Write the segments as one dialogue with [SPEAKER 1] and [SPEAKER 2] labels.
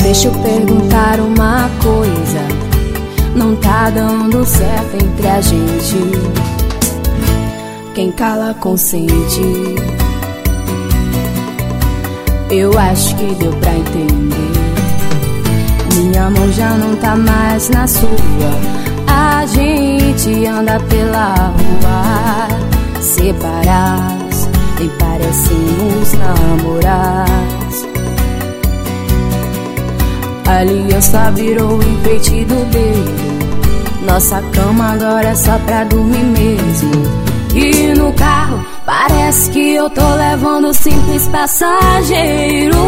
[SPEAKER 1] Deixa eu perguntar uma coisa, não tá dando certo entre a gente. Quem cala consente. Eu acho que deu pra entender. Minha mão já não tá mais na sua. A gente anda pela rua separados, nem parecemos namorar. A aliança virou enfeite do dedo. Nossa cama agora é só pra dormir mesmo. E no carro parece que eu tô levando simples passageiro.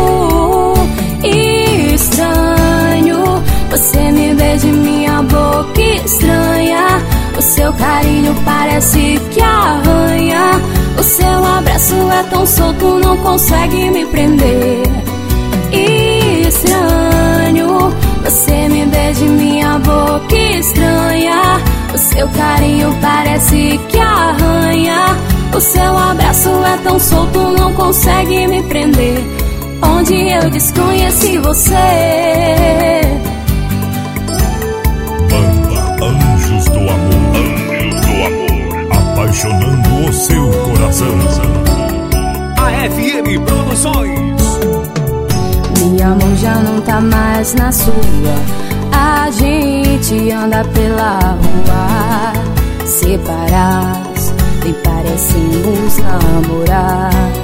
[SPEAKER 1] Estranho, você me beija em minha boca estranha. O seu carinho parece que arranha. O seu abraço é tão solto, não consegue me prender. Estranho, você me beija em minha boca estranha. O seu carinho parece que arranha. O seu abraço é tão solto, não consegue me prender. Onde eu desconheci você.
[SPEAKER 2] Banda Anjos do Amor. Anjos do Amor, apaixonando o seu coração.
[SPEAKER 3] A FM Produções.
[SPEAKER 1] Minha mão já não tá mais na sua. A gente anda pela rua separados, nem parecemos namorar.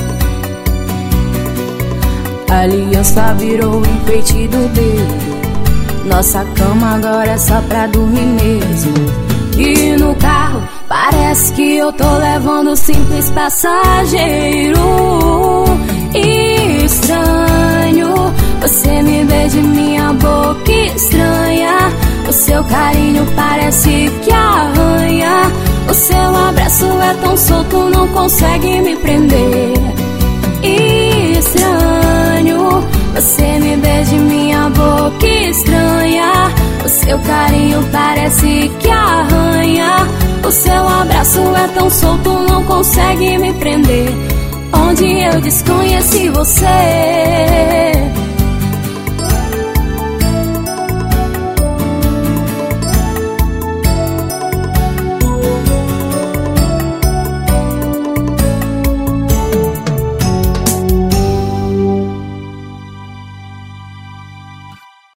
[SPEAKER 1] A aliança virou enfeite do dedo. Nossa cama agora é só pra dormir mesmo. E no carro parece que eu tô levando simples passageiro. Estranho, você me beija em minha boca estranha. O seu carinho parece que arranha. O seu abraço é tão solto, não consegue me prender. Estranho, você me beija em minha boca estranha. O seu carinho parece que arranha. O seu abraço é tão solto, não consegue me prender. Onde eu desconheci você.